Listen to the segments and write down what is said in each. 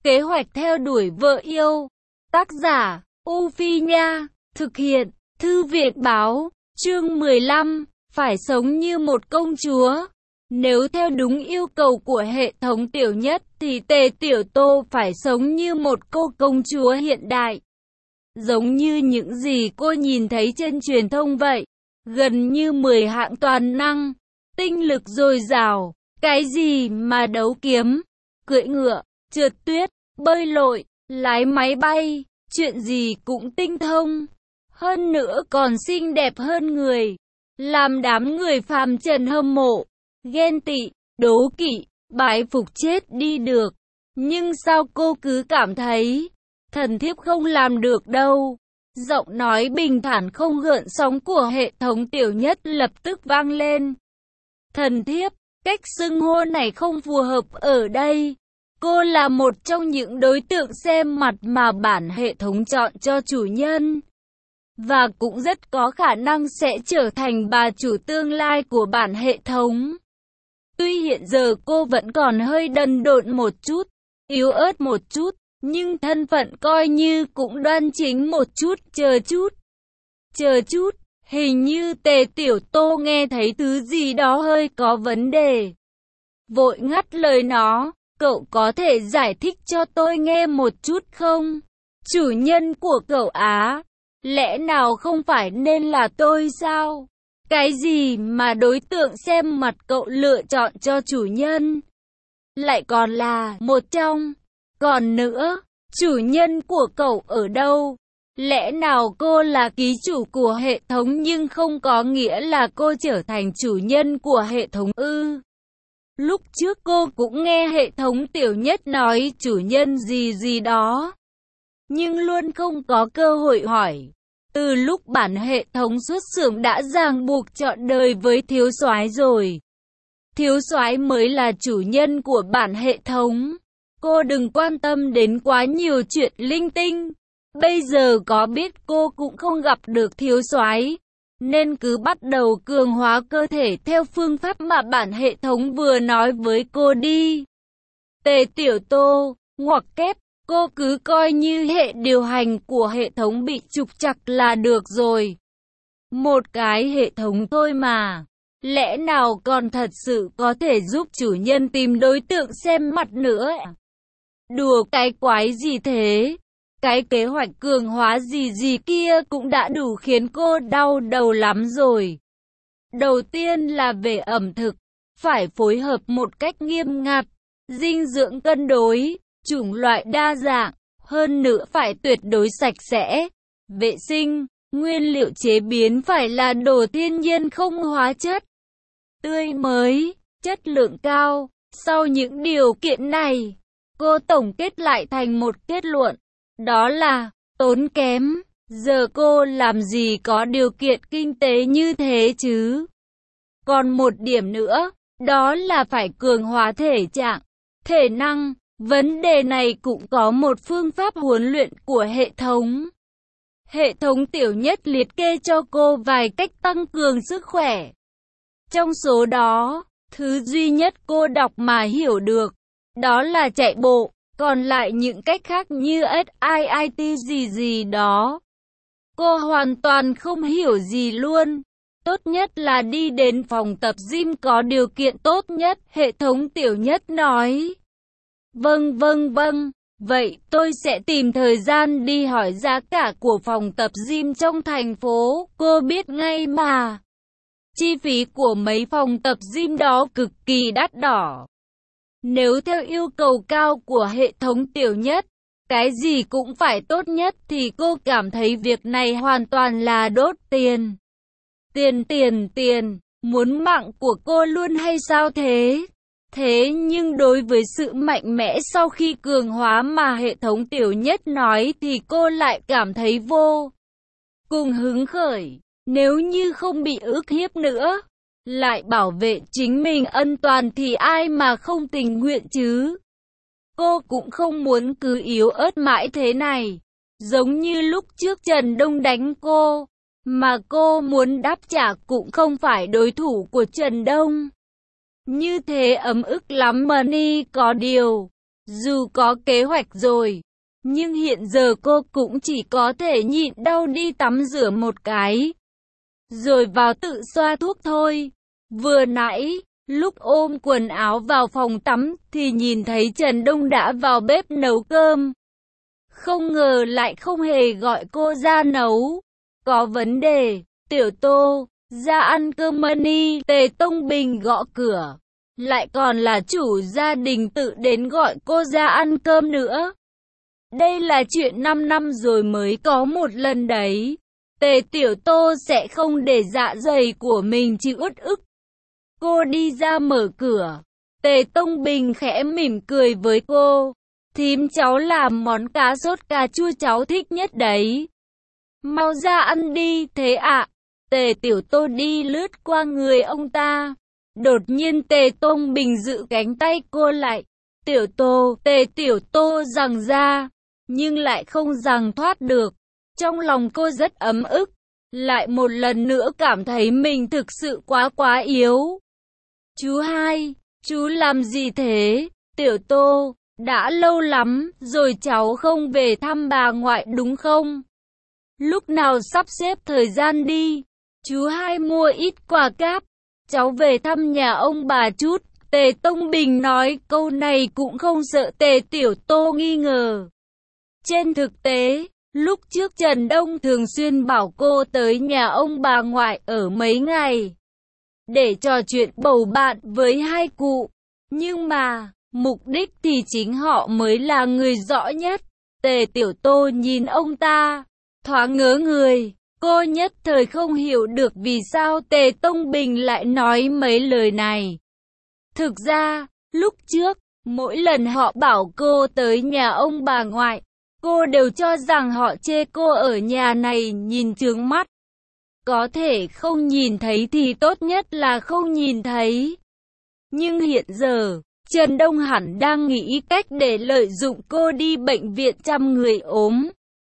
Kế hoạch theo đuổi vợ yêu. Tác giả, U Phi Nha. Thực hiện, Thư viện Báo. Chương 15. Phải sống như một công chúa. Nếu theo đúng yêu cầu của hệ thống Tiểu Nhất thì Tề Tiểu Tô phải sống như một cô công chúa hiện đại. Giống như những gì cô nhìn thấy trên truyền thông vậy. Gần như 10 hạng toàn năng, tinh lực dồi dào, cái gì mà đấu kiếm, cưỡi ngựa, trượt tuyết, bơi lội, lái máy bay, chuyện gì cũng tinh thông. Hơn nữa còn xinh đẹp hơn người, làm đám người phàm trần hâm mộ, ghen tị, đố kỵ, bái phục chết đi được. Nhưng sao cô cứ cảm thấy thần thiếp không làm được đâu? Giọng nói bình thản không gợn sóng của hệ thống Tiểu Nhất lập tức vang lên. Thần thiếp, cách xưng hô này không phù hợp ở đây. Cô là một trong những đối tượng xem mặt mà bản hệ thống chọn cho chủ nhân. Và cũng rất có khả năng sẽ trở thành bà chủ tương lai của bản hệ thống. Tuy hiện giờ cô vẫn còn hơi đần độn một chút, yếu ớt một chút, nhưng thân phận coi như cũng đoan chính một chút. Chờ chút, hình như Tề Tiểu Tô nghe thấy thứ gì đó hơi có vấn đề. Vội ngắt lời nó, cậu có thể giải thích cho tôi nghe một chút không? Chủ nhân của cậu á, lẽ nào không phải nên là tôi sao? Cái gì mà đối tượng xem mặt cậu lựa chọn cho chủ nhân lại còn là một trong. Còn nữa, chủ nhân của cậu ở đâu? Lẽ nào cô là ký chủ của hệ thống nhưng không có nghĩa là cô trở thành chủ nhân của hệ thống ư? Lúc trước cô cũng nghe hệ thống Tiểu Nhất nói chủ nhân gì gì đó, nhưng luôn không có cơ hội hỏi. Từ lúc bản hệ thống xuất xưởng đã ràng buộc trọn đời với thiếu soái rồi. Thiếu soái mới là chủ nhân của bản hệ thống. Cô đừng quan tâm đến quá nhiều chuyện linh tinh. Bây giờ có biết cô cũng không gặp được thiếu soái, nên cứ bắt đầu cường hóa cơ thể theo phương pháp mà bản hệ thống vừa nói với cô đi. Tề Tiểu Tô, ngoặc kép, cô cứ coi như hệ điều hành của hệ thống bị trục trặc là được rồi. Một cái hệ thống thôi mà, lẽ nào còn thật sự có thể giúp chủ nhân tìm đối tượng xem mặt nữa? Đùa cái quái gì thế? Cái kế hoạch cường hóa gì gì kia cũng đã đủ khiến cô đau đầu lắm rồi. Đầu tiên là về ẩm thực, phải phối hợp một cách nghiêm ngặt, dinh dưỡng cân đối, chủng loại đa dạng, hơn nữa phải tuyệt đối sạch sẽ, vệ sinh, nguyên liệu chế biến phải là đồ thiên nhiên không hóa chất, tươi mới, chất lượng cao. Sau những điều kiện này, cô tổng kết lại thành một kết luận, đó là tốn kém. Giờ cô làm gì có điều kiện kinh tế như thế chứ? Còn một điểm nữa, đó là phải cường hóa thể trạng, thể năng. Vấn đề này cũng có một phương pháp huấn luyện của hệ thống. Hệ thống Tiểu Nhất liệt kê cho cô vài cách tăng cường sức khỏe. Trong số đó, thứ duy nhất cô đọc mà hiểu được, đó là chạy bộ. Còn lại những cách khác như SIIT gì gì đó, cô hoàn toàn không hiểu gì luôn. Tốt nhất là đi đến phòng tập gym có điều kiện tốt nhất, hệ thống Tiểu Nhất nói. Vâng, vậy tôi sẽ tìm thời gian đi hỏi giá cả của phòng tập gym trong thành phố, cô biết ngay mà. Chi phí của mấy phòng tập gym đó cực kỳ đắt đỏ. Nếu theo yêu cầu cao của hệ thống Tiểu Nhất, cái gì cũng phải tốt nhất thì cô cảm thấy việc này hoàn toàn là đốt tiền. Tiền, muốn mạng của cô luôn hay sao thế? Thế nhưng đối với sự mạnh mẽ sau khi cường hóa mà hệ thống Tiểu Nhất nói thì cô lại cảm thấy vô cùng hứng khởi. Nếu như không bị ức hiếp nữa, lại bảo vệ chính mình an toàn thì ai mà không tình nguyện chứ? Cô cũng không muốn cứ yếu ớt mãi thế này, giống như lúc trước Trần Đông đánh cô, mà cô muốn đáp trả cũng không phải đối thủ của Trần Đông. Như thế ấm ức lắm mà. Có điều, Dù có kế hoạch rồi, nhưng hiện giờ cô cũng chỉ có thể nhịn đau đi tắm rửa một cái, rồi vào tự xoa thuốc thôi. Vừa nãy, lúc ôm quần áo vào phòng tắm thì nhìn thấy Trần Đông đã vào bếp nấu cơm. Không ngờ lại không hề gọi cô ra nấu. Có vấn đề, Tiểu Tô, ra ăn cơm đi. Tề Tông Bình gõ cửa, lại còn là chủ gia đình tự đến gọi cô ra ăn cơm nữa. Đây là chuyện 5 năm rồi mới có một lần đấy. Tề Tiểu Tô sẽ không để dạ dày của mình chịu uất ức. Cô đi ra mở cửa. Tề Tông Bình khẽ mỉm cười với cô. Thím, cháu làm món cá sốt cà chua cháu thích nhất đấy. Mau ra ăn đi. Thế ạ. Tề Tiểu Tô đi lướt qua người ông ta. Đột nhiên Tề Tông Bình giữ cánh tay cô lại. Tiểu Tô, Tề Tiểu Tô giằng ra, nhưng lại không giằng thoát được. Trong lòng cô rất ấm ức, lại một lần nữa cảm thấy mình thực sự quá yếu. Chú hai, chú làm gì thế? Tiểu Tô, đã lâu lắm rồi cháu không về thăm bà ngoại đúng không? Lúc nào sắp xếp thời gian đi, chú hai mua ít quà cáp, cháu về thăm nhà ông bà chút. Tề Tông Bình nói câu này cũng không sợ Tề Tiểu Tô nghi ngờ. Trên thực tế, lúc trước Trần Đông thường xuyên bảo cô tới nhà ông bà ngoại ở mấy ngày, để trò chuyện bầu bạn với hai cụ. Nhưng mà, mục đích thì chính họ mới là người rõ nhất. Tề Tiểu Tô nhìn ông ta, thoáng ngớ người. Cô nhất thời không hiểu được vì sao Tề Tông Bình lại nói mấy lời này. Thực ra, lúc trước, mỗi lần họ bảo cô tới nhà ông bà ngoại, cô đều cho rằng họ chê cô ở nhà này nhìn chướng mắt. Có thể không nhìn thấy thì tốt nhất là không nhìn thấy. Nhưng hiện giờ, Trần Đông hẳn đang nghĩ cách để lợi dụng cô đi bệnh viện chăm người ốm.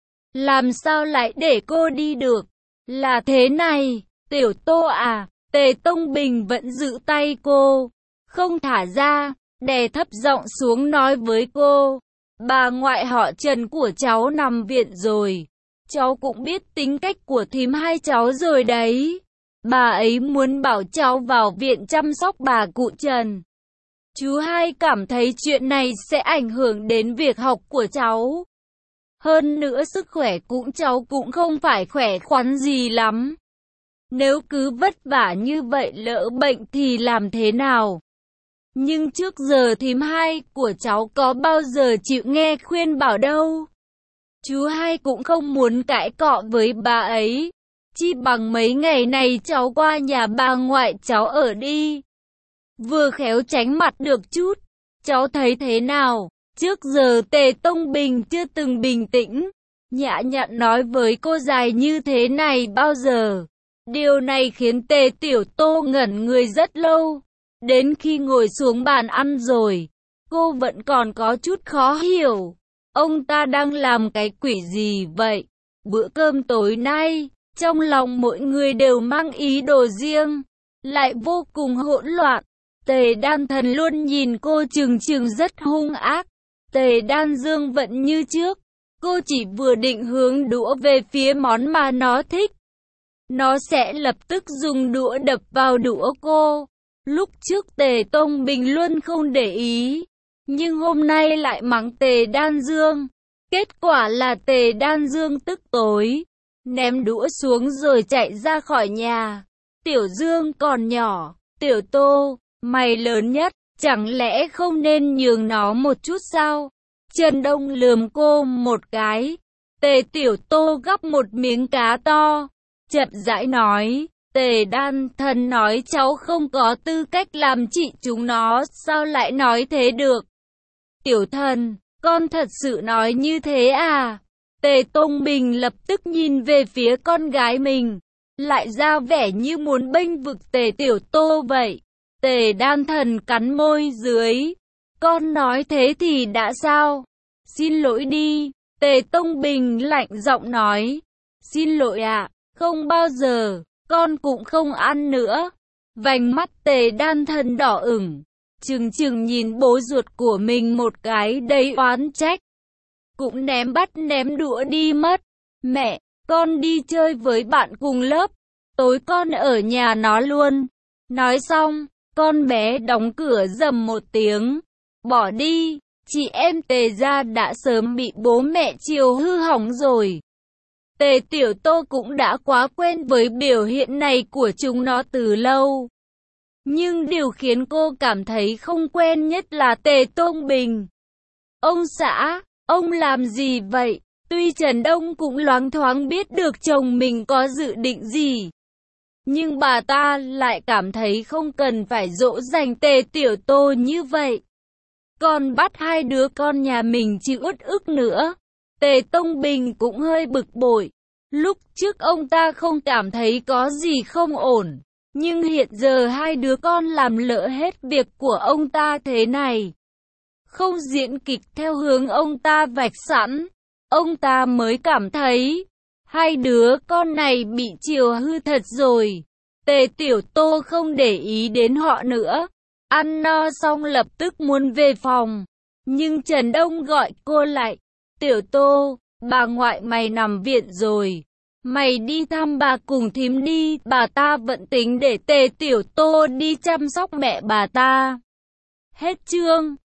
Làm sao lại để cô đi được? Là thế này, Tiểu Tô à, Tề Tông Bình vẫn giữ tay cô, không thả ra, đè thấp giọng xuống nói với cô. Bà ngoại họ Trần của cháu nằm viện rồi. Cháu cũng biết tính cách của thím hai cháu rồi đấy. Bà ấy muốn bảo cháu vào viện chăm sóc bà cụ Trần. Chú hai cảm thấy chuyện này sẽ ảnh hưởng đến việc học của cháu. Hơn nữa sức khỏe cũng cháu cũng không phải khỏe khoắn gì lắm. Nếu cứ vất vả như vậy lỡ bệnh thì làm thế nào? Nhưng trước giờ thím hai của cháu có bao giờ chịu nghe khuyên bảo đâu. Chú hai cũng không muốn cãi cọ với bà ấy. Chi bằng mấy ngày này cháu qua nhà bà ngoại cháu ở đi. Vừa khéo tránh mặt được chút. Cháu thấy thế nào? Trước giờ Tề Tông Bình chưa từng bình tĩnh, nhã nhặn nói với cô dài như thế này bao giờ. Điều này khiến Tề Tiểu Tô ngẩn người rất lâu. Đến khi ngồi xuống bàn ăn rồi, cô vẫn còn có chút khó hiểu. Ông ta đang làm cái quỷ gì vậy? Bữa cơm tối nay, trong lòng mỗi người đều mang ý đồ riêng, lại vô cùng hỗn loạn. Tề Đan Thần luôn nhìn cô chừng chừng rất hung ác. Tề Đan Dương vẫn như trước, cô chỉ vừa định hướng đũa về phía món mà nó thích, nó sẽ lập tức dùng đũa đập vào đũa cô. Lúc trước Tề Tông Bình luôn không để ý, nhưng hôm nay lại mắng Tề Đan Dương. Kết quả là Tề Đan Dương tức tối, ném đũa xuống rồi chạy ra khỏi nhà. Tiểu Dương còn nhỏ, Tiểu Tô, mày lớn nhất, chẳng lẽ không nên nhường nó một chút sao? Trần Đông lườm cô một cái. Tề Tiểu Tô gắp một miếng cá to, chậm rãi nói. Tề Đan Thần nói cháu không có tư cách làm chị chúng nó, sao lại nói thế được? Tiểu Thần, con thật sự nói như thế à? Tề Tông Bình lập tức nhìn về phía con gái mình, lại ra vẻ như muốn bênh vực Tề Tiểu Tô vậy. Tề Đan Thần cắn môi dưới. Con nói thế thì đã sao? Xin lỗi đi. Tề Tông Bình lạnh giọng nói. Xin lỗi ạ, không bao giờ, con cũng không ăn nữa. Vành mắt Tề Đan Thần đỏ ửng. Chừng chừng nhìn bố ruột của mình một cái đầy oán trách. Cũng ném bát ném đũa đi mất. Mẹ, con đi chơi với bạn cùng lớp. Tối con ở nhà nó luôn. Nói xong, con bé đóng cửa rầm một tiếng. Bỏ đi, chị em Tề gia đã sớm bị bố mẹ chiều hư hỏng rồi. Tề Tiểu Tô cũng đã quá quen với biểu hiện này của chúng nó từ lâu. Nhưng điều khiến cô cảm thấy không quen nhất là Tề Tông Bình. Ông xã, ông làm gì vậy? Tuy Trần Đông cũng loáng thoáng biết được chồng mình có dự định gì, nhưng bà ta lại cảm thấy không cần phải dỗ dành Tề Tiểu Tô như vậy. Còn bắt hai đứa con nhà mình chịu uất ức nữa. Tề Tông Bình cũng hơi bực bội. Lúc trước ông ta không cảm thấy có gì không ổn, nhưng hiện giờ hai đứa con làm lỡ hết việc của ông ta thế này, không diễn kịch theo hướng ông ta vạch sẵn, ông ta mới cảm thấy hai đứa con này bị chiều hư thật rồi. Tề Tiểu Tô không để ý đến họ nữa. Ăn no xong lập tức muốn về phòng. Nhưng Trần Đông gọi cô lại. Tiểu Tô, bà ngoại mày nằm viện rồi. Mày đi thăm bà cùng thím đi. Bà ta vẫn tính để Tề Tiểu Tô đi chăm sóc mẹ bà ta. Hết chương.